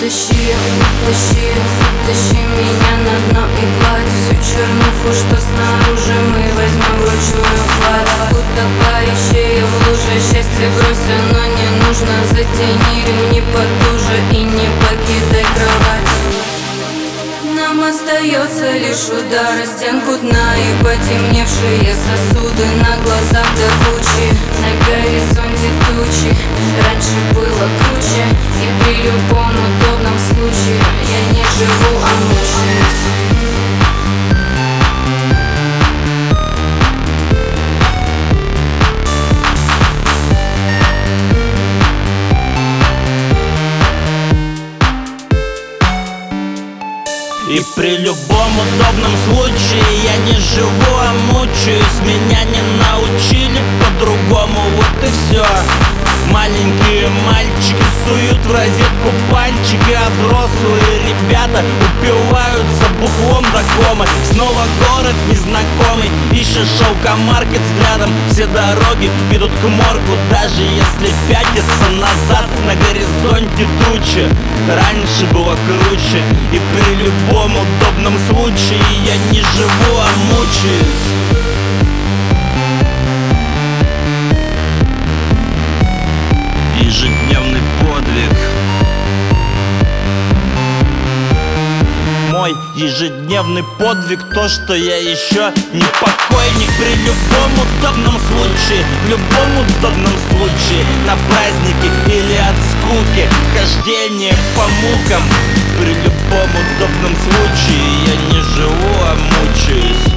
Тащи, тащи, тащи меня на дно и гладь всю чернуху, что снаружи, мы возьмем вручную кладь. Утопающие в луже, счастье брось, оно не нужно. Затяни ремни потуже и не покидай кровать. Нам остается лишь удар о стенку дна и потемневшие сосуды на глазах до кучи. На горизонте тучи, раньше было круче, и при любом удобном случае я не живу, а мучаюсь. И при любом удобном случае я не живу, а мучаюсь. Меня не научили по-другому, вот и все. Маленькие мальчики суют в розетку пальчики, а взрослые ребята упиваются бухлом до комы. Снова город незнакомый, ищешь шелкомаркет взглядом. Все дороги ведут к моргу, даже если пятиться назад. На горизонте тучи, раньше было круче. И при любом удобном случае я не живу, а мучаюсь. Ежедневный подвиг. Мой ежедневный подвиг то, что я еще не покойник. При любом удобном случае, в любом удобном случае, на празднике или от скуки, хождение по мукам. При любом удобном случае я не живу, а мучаюсь.